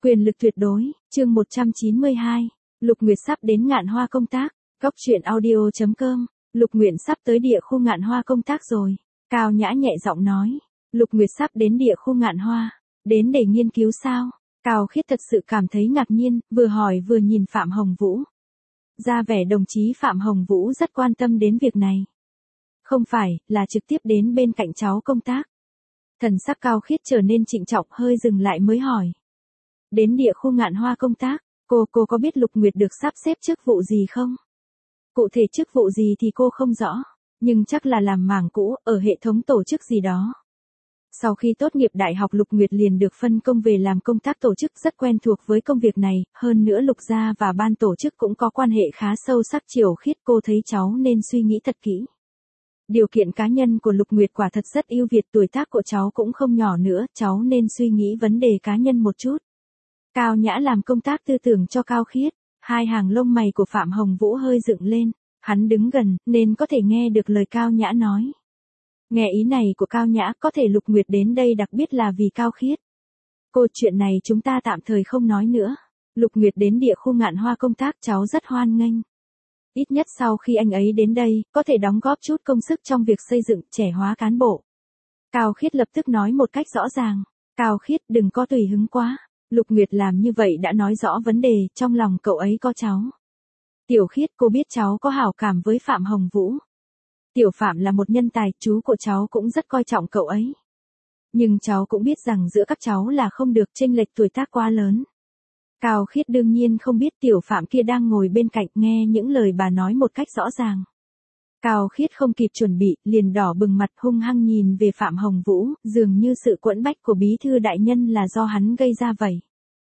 Quyền lực tuyệt đối, chương 192. Lục Nguyệt sắp đến Ngạn Hoa công tác. Góc truyện audio.com. Lục Nguyệt sắp tới địa khu Ngạn Hoa công tác rồi. Cao Nhã nhẹ giọng nói. Lục Nguyệt sắp đến địa khu Ngạn Hoa. Đến để nghiên cứu sao? Cao Khiết thật sự cảm thấy ngạc nhiên, vừa hỏi vừa nhìn Phạm Hồng Vũ. Ra vẻ đồng chí Phạm Hồng Vũ rất quan tâm đến việc này. Không phải, là trực tiếp đến bên cạnh cháu công tác. Thần sắc Cao Khiết trở nên trịnh trọng, hơi dừng lại mới hỏi. Đến địa khu Ngạn Hoa công tác, cô có biết Lục Nguyệt được sắp xếp chức vụ gì không? Cụ thể chức vụ gì thì cô không rõ, nhưng chắc là làm mảng cũ, ở hệ thống tổ chức gì đó. Sau khi tốt nghiệp đại học Lục Nguyệt liền được phân công về làm công tác tổ chức, rất quen thuộc với công việc này, hơn nữa Lục gia và ban tổ chức cũng có quan hệ khá sâu sắc. Chiều Khiết, cô thấy cháu nên suy nghĩ thật kỹ. Điều kiện cá nhân của Lục Nguyệt quả thật rất ưu việt, tuổi tác của cháu cũng không nhỏ nữa, cháu nên suy nghĩ vấn đề cá nhân một chút. Cao Nhã làm công tác tư tưởng cho Cao Khiết, hai hàng lông mày của Phạm Hồng Vũ hơi dựng lên, hắn đứng gần, nên có thể nghe được lời Cao Nhã nói. Nghe ý này của Cao Nhã, có thể Lục Nguyệt đến đây đặc biệt là vì Cao Khiết. Cô, chuyện này chúng ta tạm thời không nói nữa. Lục Nguyệt đến địa khu Ngạn Hoa công tác cháu rất hoan nghênh. Ít nhất sau khi anh ấy đến đây, có thể đóng góp chút công sức trong việc xây dựng, trẻ hóa cán bộ. Cao Khiết lập tức nói một cách rõ ràng. Cao Khiết, đừng có tùy hứng quá. Lục Nguyệt làm như vậy đã nói rõ vấn đề, trong lòng cậu ấy có cháu. Tiểu Khiết, cô biết cháu có hảo cảm với Phạm Hồng Vũ. Tiểu Phạm là một nhân tài, chú của cháu cũng rất coi trọng cậu ấy. Nhưng cháu cũng biết rằng giữa các cháu là không được chênh lệch tuổi tác quá lớn. Cao Khiết đương nhiên không biết Tiểu Phạm kia đang ngồi bên cạnh nghe những lời bà nói một cách rõ ràng. Cao Khiết không kịp chuẩn bị, liền đỏ bừng mặt, hung hăng nhìn về Phạm Hồng Vũ, dường như sự quẫn bách của bí thư đại nhân là do hắn gây ra vậy.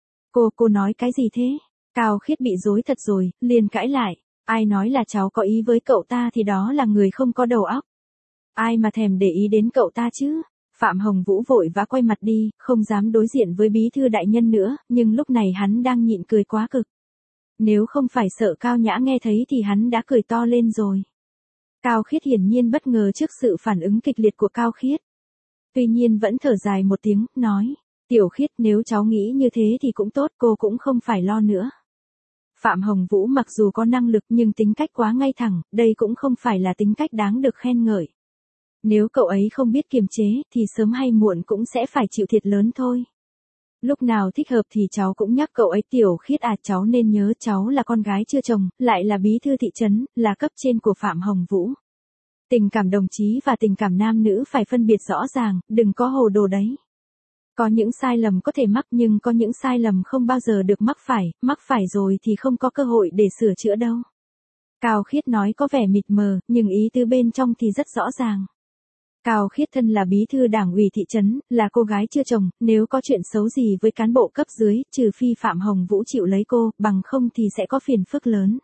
Cô nói cái gì thế? Cao Khiết bị rối thật rồi, liền cãi lại. Ai nói là cháu có ý với cậu ta thì đó là người không có đầu óc. Ai mà thèm để ý đến cậu ta chứ? Phạm Hồng Vũ vội vã quay mặt đi, không dám đối diện với bí thư đại nhân nữa, nhưng lúc này hắn đang nhịn cười quá cực. Nếu không phải sợ Cao Nhã nghe thấy thì hắn đã cười to lên rồi. Cao Khiết hiển nhiên bất ngờ trước sự phản ứng kịch liệt của Cao Khiết. Tuy nhiên vẫn thở dài một tiếng, nói. Tiểu Khiết, nếu cháu nghĩ như thế thì cũng tốt, cô cũng không phải lo nữa. Phạm Hồng Vũ mặc dù có năng lực nhưng tính cách quá ngay thẳng, đây cũng không phải là tính cách đáng được khen ngợi. Nếu cậu ấy không biết kiềm chế thì sớm hay muộn cũng sẽ phải chịu thiệt lớn thôi. Lúc nào thích hợp thì cháu cũng nhắc cậu ấy. Tiểu Khiết à, cháu nên nhớ cháu là con gái chưa chồng, lại là bí thư thị trấn, là cấp trên của Phạm Hồng Vũ. Tình cảm đồng chí và tình cảm nam nữ phải phân biệt rõ ràng, đừng có hồ đồ đấy. Có những sai lầm có thể mắc nhưng có những sai lầm không bao giờ được mắc phải rồi thì không có cơ hội để sửa chữa đâu. Cao Khiết nói có vẻ mịt mờ, nhưng ý tứ bên trong thì rất rõ ràng. Cao Khiết thân là bí thư đảng ủy thị trấn, là cô gái chưa chồng, nếu có chuyện xấu gì với cán bộ cấp dưới, trừ phi Phạm Hồng Vũ chịu lấy cô, bằng không thì sẽ có phiền phức lớn.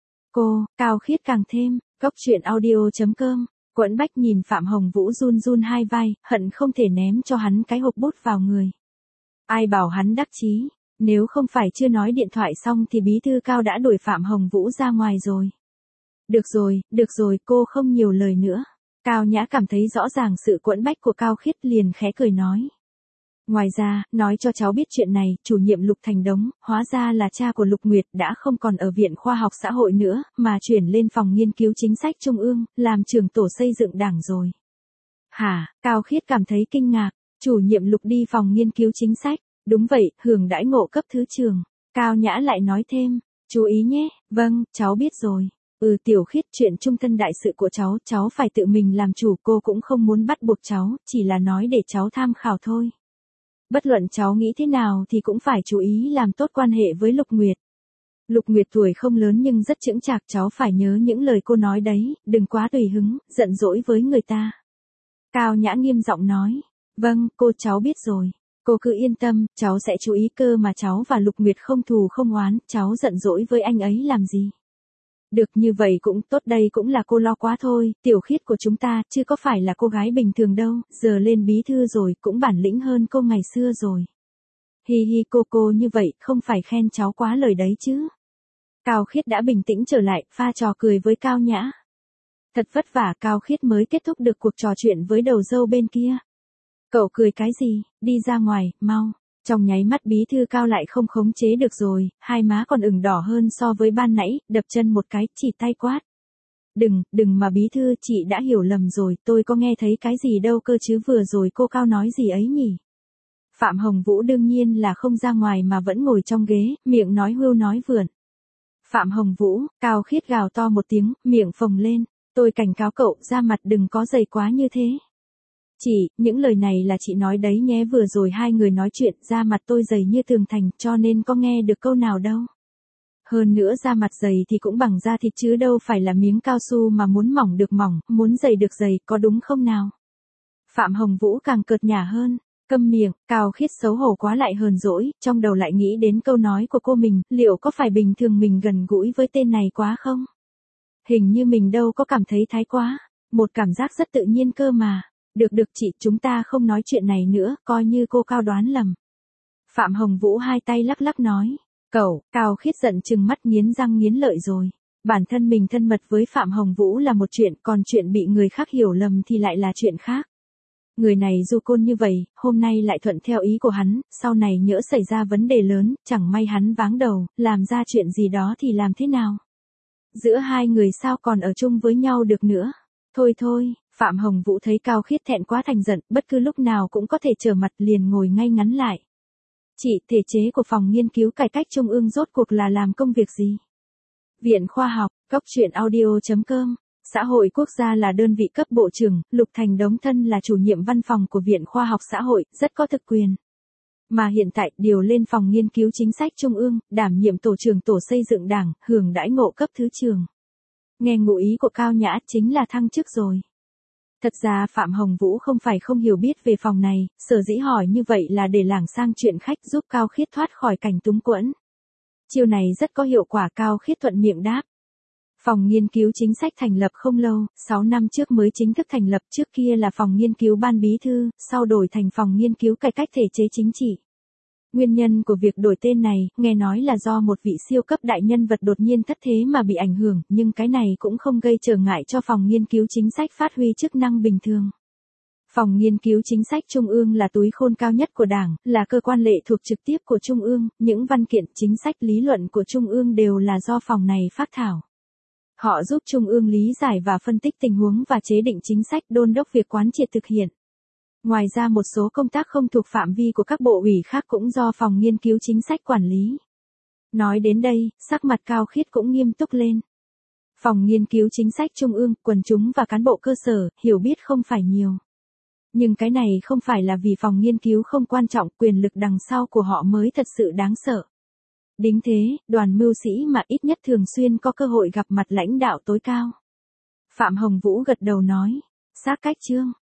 Cao Khiết càng thêm, góc truyện audio.com. Quẫn bách nhìn Phạm Hồng Vũ run run hai vai, hận không thể ném cho hắn cái hộp bút vào người. Ai bảo hắn đắc chí, nếu không phải chưa nói điện thoại xong thì bí thư Cao đã đuổi Phạm Hồng Vũ ra ngoài rồi. Được rồi, cô không nhiều lời nữa. Cao Nhã cảm thấy rõ ràng sự quẫn bách của Cao Khiết, liền khẽ cười nói. Ngoài ra, nói cho cháu biết chuyện này, chủ nhiệm Lục Thành Đống, hóa ra là cha của Lục Nguyệt, đã không còn ở Viện Khoa học Xã hội nữa, mà chuyển lên phòng nghiên cứu chính sách Trung ương, làm trưởng tổ xây dựng đảng rồi. Hả? Cao Khiết cảm thấy kinh ngạc, chủ nhiệm Lục đi phòng nghiên cứu chính sách, đúng vậy, hưởng đãi ngộ cấp thứ trưởng. Cao Nhã lại nói thêm, chú ý nhé, vâng, cháu biết rồi. Tiểu Khiết, chuyện trung thân đại sự của cháu phải tự mình làm chủ, cô cũng không muốn bắt buộc cháu, chỉ là nói để cháu tham khảo thôi. Bất luận cháu nghĩ thế nào thì cũng phải chú ý làm tốt quan hệ với Lục Nguyệt. Lục Nguyệt tuổi không lớn nhưng rất chững chạc, cháu phải nhớ những lời cô nói đấy, đừng quá tùy hứng, giận dỗi với người ta. Cao Nhã nghiêm giọng nói, vâng, cháu biết rồi. Cô cứ yên tâm, cháu sẽ chú ý, cơ mà cháu và Lục Nguyệt không thù không oán, cháu giận dỗi với anh ấy làm gì. Được, như vậy cũng tốt, đây cũng là cô lo quá thôi, Tiểu Khiết của chúng ta, chứ có phải là cô gái bình thường đâu, giờ lên bí thư rồi, cũng bản lĩnh hơn cô ngày xưa rồi. Hi hi, cô như vậy, không phải khen cháu quá lời đấy chứ. Cao Khiết đã bình tĩnh trở lại, pha trò cười với Cao Nhã. Thật vất vả Cao Khiết mới kết thúc được cuộc trò chuyện với đầu dâu bên kia. Cậu cười cái gì, đi ra ngoài, mau. Trong nháy mắt bí thư Cao lại không khống chế được rồi, hai má còn ửng đỏ hơn so với ban nãy, đập chân một cái, chỉ tay quát. Đừng mà bí thư, chị đã hiểu lầm rồi, tôi có nghe thấy cái gì đâu cơ chứ, vừa rồi cô Cao nói gì ấy nhỉ? Phạm Hồng Vũ đương nhiên là không ra ngoài mà vẫn ngồi trong ghế, miệng nói hưu nói vượn. Phạm Hồng Vũ, Cao Khiết gào to một tiếng, miệng phồng lên, tôi cảnh cáo cậu, ra mặt đừng có dày quá như thế. Chị, những lời này là chị nói đấy nhé, vừa rồi hai người nói chuyện, da mặt tôi dày như tường thành, cho nên có nghe được câu nào đâu. Hơn nữa da mặt dày thì cũng bằng da thịt chứ đâu phải là miếng cao su mà muốn mỏng được mỏng, muốn dày được dày, có đúng không nào? Phạm Hồng Vũ càng cợt nhả hơn. Câm miệng, Cao Khiết xấu hổ quá lại hờn dỗi, trong đầu lại nghĩ đến câu nói của cô mình, liệu có phải bình thường mình gần gũi với tên này quá không? Hình như mình đâu có cảm thấy thái quá, một cảm giác rất tự nhiên cơ mà. Được chị, chúng ta không nói chuyện này nữa, coi như cô Cao đoán lầm. Phạm Hồng Vũ hai tay lắc lắc nói, cậu, Cao Khiết giận chừng mắt nghiến răng nghiến lợi rồi. Bản thân mình thân mật với Phạm Hồng Vũ là một chuyện, còn chuyện bị người khác hiểu lầm thì lại là chuyện khác. Người này du côn như vậy, hôm nay lại thuận theo ý của hắn, sau này nhỡ xảy ra vấn đề lớn, chẳng may hắn váng đầu, làm ra chuyện gì đó thì làm thế nào? Giữa hai người sao còn ở chung với nhau được nữa? Thôi, Phạm Hồng Vũ thấy Cao Khiết thẹn quá thành giận, bất cứ lúc nào cũng có thể trở mặt, liền ngồi ngay ngắn lại. Chị, thể chế của Phòng Nghiên cứu Cải cách Trung ương rốt cuộc là làm công việc gì? Viện Khoa học, Cóc Truyện Audio.com. Xã hội quốc gia là đơn vị cấp bộ trưởng, Lục Thành Đống thân là chủ nhiệm văn phòng của Viện Khoa học Xã hội, rất có thực quyền. Mà hiện tại, điều lên Phòng Nghiên cứu Chính sách Trung ương, đảm nhiệm tổ trưởng tổ xây dựng đảng, hưởng đãi ngộ cấp thứ trưởng. Nghe ngụ ý của Cao Nhã chính là thăng chức rồi. Thật ra Phạm Hồng Vũ không phải không hiểu biết về phòng này, sở dĩ hỏi như vậy là để lảng sang chuyện khách giúp Cao Khiết thoát khỏi cảnh túng quẫn. Chiêu này rất có hiệu quả, Cao Khiết thuận miệng đáp. Phòng nghiên cứu chính sách thành lập không lâu, 6 năm trước mới chính thức thành lập, trước kia là phòng nghiên cứu ban bí thư, sau đổi thành phòng nghiên cứu cải cách thể chế chính trị. Nguyên nhân của việc đổi tên này, nghe nói là do một vị siêu cấp đại nhân vật đột nhiên thất thế mà bị ảnh hưởng, nhưng cái này cũng không gây trở ngại cho phòng nghiên cứu chính sách phát huy chức năng bình thường. Phòng nghiên cứu chính sách Trung ương là túi khôn cao nhất của Đảng, là cơ quan lệ thuộc trực tiếp của Trung ương, những văn kiện, chính sách, lý luận của Trung ương đều là do phòng này phác thảo. Họ giúp Trung ương lý giải và phân tích tình huống và chế định chính sách, đôn đốc việc quán triệt thực hiện. Ngoài ra một số công tác không thuộc phạm vi của các bộ ủy khác cũng do phòng nghiên cứu chính sách quản lý. Nói đến đây, sắc mặt Cao Khiết cũng nghiêm túc lên. Phòng nghiên cứu chính sách Trung ương, quần chúng và cán bộ cơ sở, hiểu biết không phải nhiều. Nhưng cái này không phải là vì phòng nghiên cứu không quan trọng, quyền lực đằng sau của họ mới thật sự đáng sợ. Đính thế, đoàn mưu sĩ mà ít nhất thường xuyên có cơ hội gặp mặt lãnh đạo tối cao. Phạm Hồng Vũ gật đầu nói, sát cách chương.